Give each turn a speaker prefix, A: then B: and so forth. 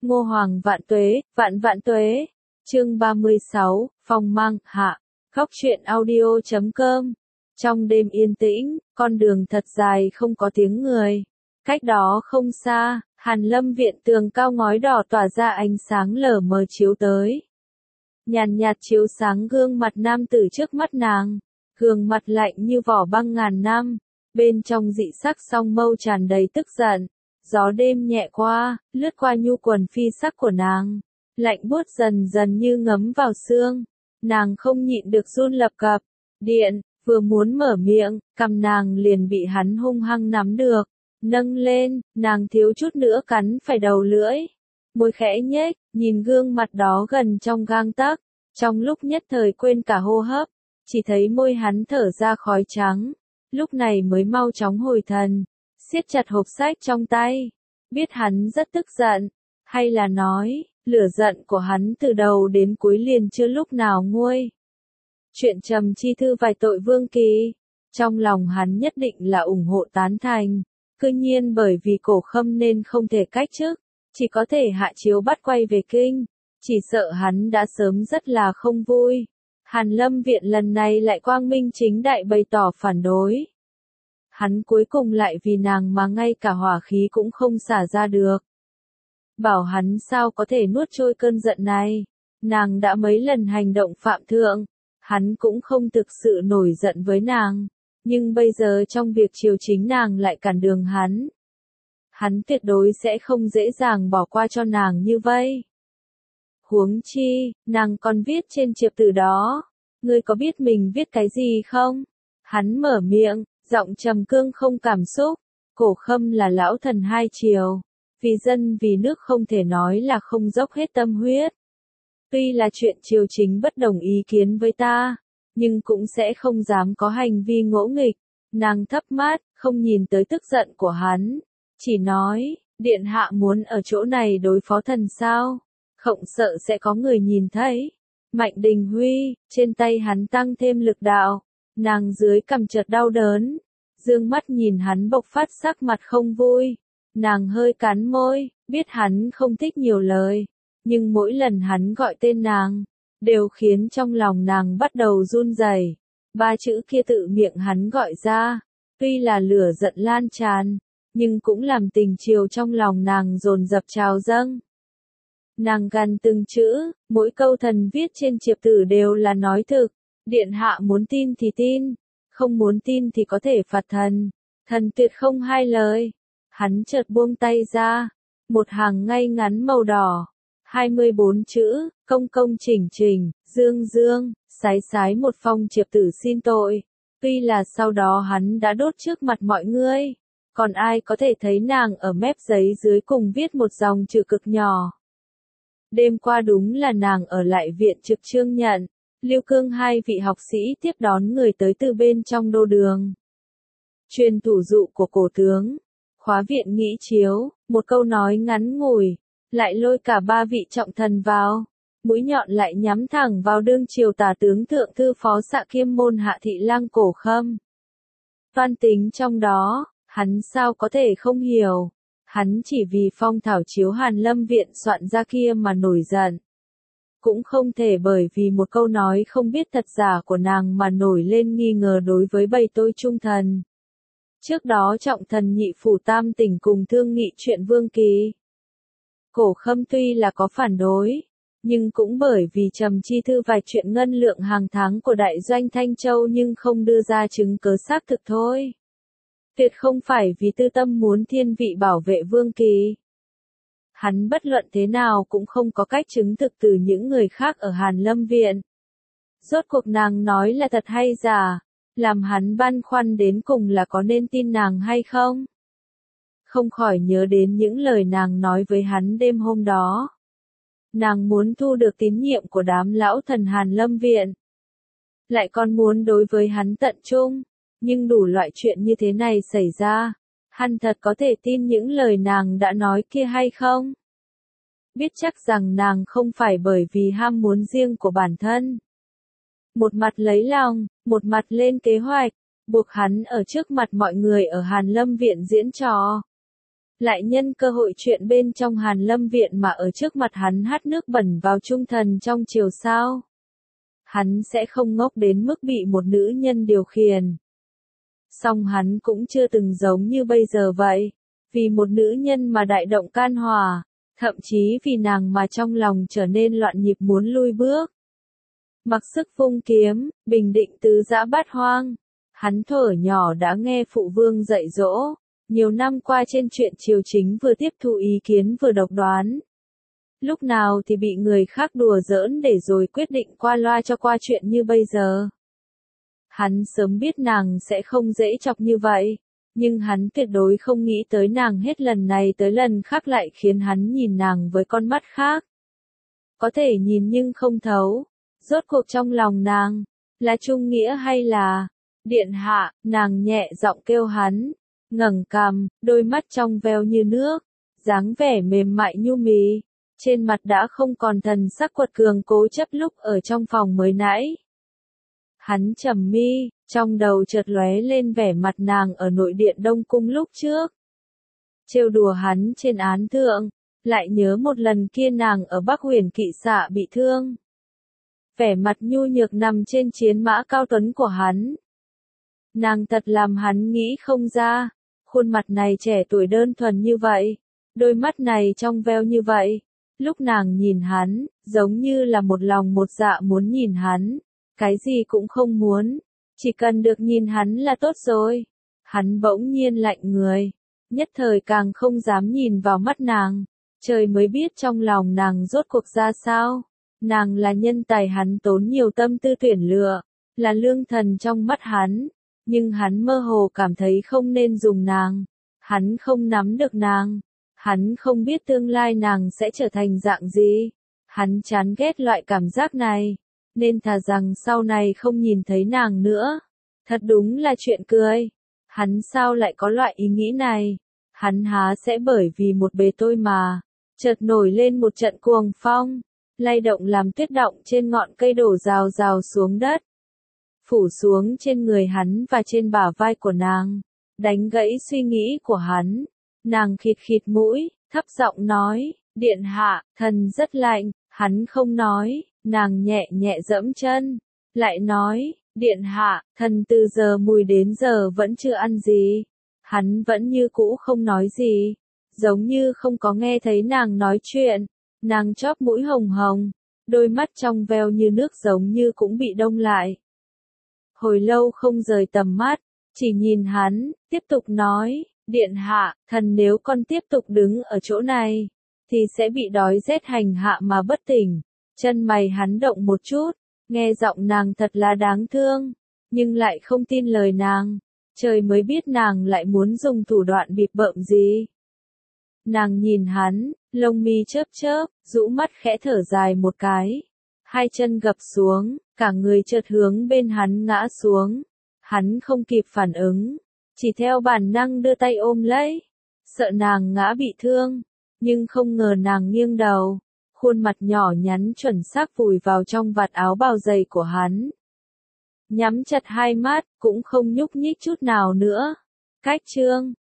A: Ngô Hoàng vạn vạn tuế. Chương 36, Phong mang hạ. Khóc chuyện audio.com. Trong đêm yên tĩnh, con đường thật dài không có tiếng người. Cách đó không xa, Hàn Lâm viện tường cao ngói đỏ tỏa ra ánh sáng lờ mờ chiếu tới. Nhàn nhạt chiếu sáng gương mặt nam tử trước mắt nàng. Gương mặt lạnh như vỏ băng ngàn năm. Bên trong dị sắc song mâu tràn đầy tức giận. Gió đêm nhẹ qua, lướt qua nhu quần phi sắc của nàng. Lạnh buốt dần dần như ngấm vào xương. Nàng không nhịn được run lập cập. Điện, vừa muốn mở miệng, cằm nàng liền bị hắn hung hăng nắm được. Nâng lên, nàng thiếu chút nữa cắn phải đầu lưỡi. Môi khẽ nhếch, nhìn gương mặt đó gần trong gang tấc. Trong lúc nhất thời quên cả hô hấp, chỉ thấy môi hắn thở ra khói trắng. Lúc này mới mau chóng hồi thần, siết chặt hộp sách trong tay. Biết hắn rất tức giận, hay là nói, lửa giận của hắn từ đầu đến cuối liền chưa lúc nào nguôi. Chuyện trầm chi thư vài tội Vương Kỳ, trong lòng hắn nhất định là ủng hộ tán thành. Cứ nhiên bởi vì Cổ Khâm nên không thể cách chức, chỉ có thể hạ chiếu bắt quay về kinh. Chỉ sợ hắn đã sớm rất là không vui. Hàn Lâm viện lần này lại quang minh chính đại bày tỏ phản đối. Hắn cuối cùng lại vì nàng mà ngay cả hỏa khí cũng không xả ra được. Bảo hắn sao có thể nuốt trôi cơn giận này. Nàng đã mấy lần hành động phạm thượng. Hắn cũng không thực sự nổi giận với nàng. Nhưng bây giờ trong việc chiều chính nàng lại cản đường hắn. Hắn tuyệt đối sẽ không dễ dàng bỏ qua cho nàng như vậy. Huống chi, nàng còn viết trên chiệp từ đó. Ngươi có biết mình viết cái gì không? Hắn mở miệng, giọng trầm cương không cảm xúc. Cổ Khâm là lão thần hai triều. Vì dân vì nước không thể nói là không dốc hết tâm huyết. Tuy là chuyện triều chính bất đồng ý kiến với ta, nhưng cũng sẽ không dám có hành vi ngỗ nghịch. Nàng thấp mắt, không nhìn tới tức giận của hắn. Chỉ nói, điện hạ muốn ở chỗ này đối phó thần sao? Không sợ sẽ có người nhìn thấy. Mạnh Đình Huy, trên tay hắn tăng thêm lực đạo. Nàng dưới cằm chợt đau đớn. Dương mắt nhìn hắn bộc phát sắc mặt không vui. Nàng hơi cắn môi, biết hắn không thích nhiều lời. Nhưng mỗi lần hắn gọi tên nàng, đều khiến trong lòng nàng bắt đầu run rẩy. Ba chữ kia tự miệng hắn gọi ra. Tuy là lửa giận lan tràn, nhưng cũng làm tình chiều trong lòng nàng dồn dập trào dâng. Nàng gằn từng chữ, mỗi câu thần viết trên chiệp tử đều là nói thực. Điện hạ muốn tin thì tin, không muốn tin thì có thể phạt thần. Thần tuyệt không hai lời. Hắn chợt buông tay ra. Một hàng ngay ngắn màu đỏ. 24 chữ, công công chỉnh chỉnh, dương dương, sái sái một phong chiệp tử xin tội. Tuy là sau đó hắn đã đốt trước mặt mọi người. Còn ai có thể thấy nàng ở mép giấy dưới cùng viết một dòng chữ cực nhỏ. Đêm qua đúng là nàng ở lại viện trực trương nhận. Lưu Cương hai vị học sĩ tiếp đón người tới từ bên trong đô đường. Truyền thủ dụ của cổ tướng. Khóa viện nghị chiếu, một câu nói ngắn ngủi, lại lôi cả ba vị trọng thần vào. Mũi nhọn lại nhắm thẳng vào đương triều tả tướng thượng thư phó xạ kiêm môn Hạ Thị Lang Cổ Khâm. Toan tính trong đó, hắn sao có thể không hiểu. Hắn chỉ vì phong thảo chiếu Hàn Lâm viện soạn ra kia mà nổi giận. Cũng không thể bởi vì một câu nói không biết thật giả của nàng mà nổi lên nghi ngờ đối với bầy tôi trung thần. Trước đó trọng thần nhị phủ tam tỉnh cùng thương nghị chuyện Vương Kỳ. Cổ Khâm tuy là có phản đối, nhưng cũng bởi vì trầm chi thư vài chuyện ngân lượng hàng tháng của đại doanh Thanh Châu nhưng không đưa ra chứng cớ xác thực thôi. Tuyệt không phải vì tư tâm muốn thiên vị bảo vệ Vương Kỳ. Hắn bất luận thế nào cũng không có cách chứng thực từ những người khác ở Hàn Lâm viện. Rốt cuộc nàng nói là thật hay giả, làm hắn băn khoăn đến cùng là có nên tin nàng hay không. Không khỏi nhớ đến những lời nàng nói với hắn đêm hôm đó. Nàng muốn thu được tín nhiệm của đám lão thần Hàn Lâm viện. Lại còn muốn đối với hắn tận trung, nhưng đủ loại chuyện như thế này xảy ra. Hắn thật có thể tin những lời nàng đã nói kia hay không? Biết chắc rằng nàng không phải bởi vì ham muốn riêng của bản thân. Một mặt lấy lòng, một mặt lên kế hoạch, buộc hắn ở trước mặt mọi người ở Hàn Lâm viện diễn trò. lại nhân cơ hội chuyện bên trong Hàn Lâm viện mà ở trước mặt hắn hắt nước bẩn vào trung thần trong chiều sao. Hắn sẽ không ngốc đến mức bị một nữ nhân điều khiển. Song hắn cũng chưa từng giống như bây giờ vậy, vì một nữ nhân mà đại động can hòa, thậm chí vì nàng mà trong lòng trở nên loạn nhịp muốn lui bước. Mặc sức vung kiếm, bình định tứ dã bát hoang. Hắn thuở nhỏ đã nghe phụ vương dạy dỗ, nhiều năm qua trên chuyện triều chính vừa tiếp thu ý kiến vừa độc đoán. Lúc nào thì bị người khác đùa giỡn để rồi quyết định qua loa cho qua chuyện như bây giờ. Hắn sớm biết nàng sẽ không dễ chọc như vậy, nhưng hắn tuyệt đối không nghĩ tới nàng hết lần này tới lần khác lại khiến hắn nhìn nàng với con mắt khác. Có thể nhìn nhưng không thấu, rốt cuộc trong lòng nàng, là trung nghĩa hay là... Điện hạ, nàng nhẹ giọng kêu hắn, ngẩng cằm, đôi mắt trong veo như nước, dáng vẻ mềm mại nhu mì, trên mặt đã không còn thần sắc quật cường cố chấp lúc ở trong phòng mới nãy. Hắn trầm mi, trong đầu chợt lóe lên vẻ mặt nàng ở nội điện Đông Cung lúc trước. Trêu đùa hắn trên án thượng, lại nhớ một lần kia nàng ở Bắc Huyền Kỵ Xạ bị thương. Vẻ mặt nhu nhược nằm trên chiến mã cao tuấn của hắn. Nàng thật làm hắn nghĩ không ra, khuôn mặt này trẻ tuổi đơn thuần như vậy, đôi mắt này trong veo như vậy, lúc nàng nhìn hắn, giống như là một lòng một dạ muốn nhìn hắn, cái gì cũng không muốn, chỉ cần được nhìn hắn là tốt rồi. Hắn bỗng nhiên lạnh người, nhất thời càng không dám nhìn vào mắt nàng, trời mới biết trong lòng nàng rốt cuộc ra sao, nàng là nhân tài hắn tốn nhiều tâm tư tuyển lựa, là lương thần trong mắt hắn. Nhưng hắn mơ hồ cảm thấy không nên dùng nàng, hắn không nắm được nàng, hắn không biết tương lai nàng sẽ trở thành dạng gì, hắn chán ghét loại cảm giác này, nên thà rằng sau này không nhìn thấy nàng nữa. Thật đúng là chuyện cười, hắn sao lại có loại ý nghĩ này, hắn há sẽ bởi vì một bề tôi mà, chợt nổi lên một trận cuồng phong, lay động làm tuyết động trên ngọn cây đổ rào rào xuống đất. Phủ xuống trên người hắn và trên bả vai của nàng, đánh gãy suy nghĩ của hắn. Nàng khịt khịt mũi, thấp giọng nói, điện hạ, thần rất lạnh, hắn không nói, nàng nhẹ nhẹ giẫm chân, lại nói, điện hạ, thần từ giờ mùi đến giờ vẫn chưa ăn gì. Hắn vẫn như cũ không nói gì, giống như không có nghe thấy nàng nói chuyện, nàng chóp mũi hồng hồng, đôi mắt trong veo như nước giống như cũng bị đông lại. Hồi lâu không rời tầm mắt, chỉ nhìn hắn, tiếp tục nói, điện hạ, thần nếu con tiếp tục đứng ở chỗ này, thì sẽ bị đói rét hành hạ mà bất tỉnh. Chân mày hắn động một chút, nghe giọng nàng thật là đáng thương, nhưng lại không tin lời nàng, trời mới biết nàng lại muốn dùng thủ đoạn bịp bợm gì. Nàng nhìn hắn, lông mi chớp chớp, rũ mắt khẽ thở dài một cái. Hai chân gập xuống, cả người chợt hướng bên hắn ngã xuống. Hắn không kịp phản ứng, chỉ theo bản năng đưa tay ôm lấy, sợ nàng ngã bị thương, nhưng không ngờ nàng nghiêng đầu, khuôn mặt nhỏ nhắn chuẩn xác vùi vào trong vạt áo bào dày của hắn. Nhắm chặt hai mắt, cũng không nhúc nhích chút nào nữa. Cách chương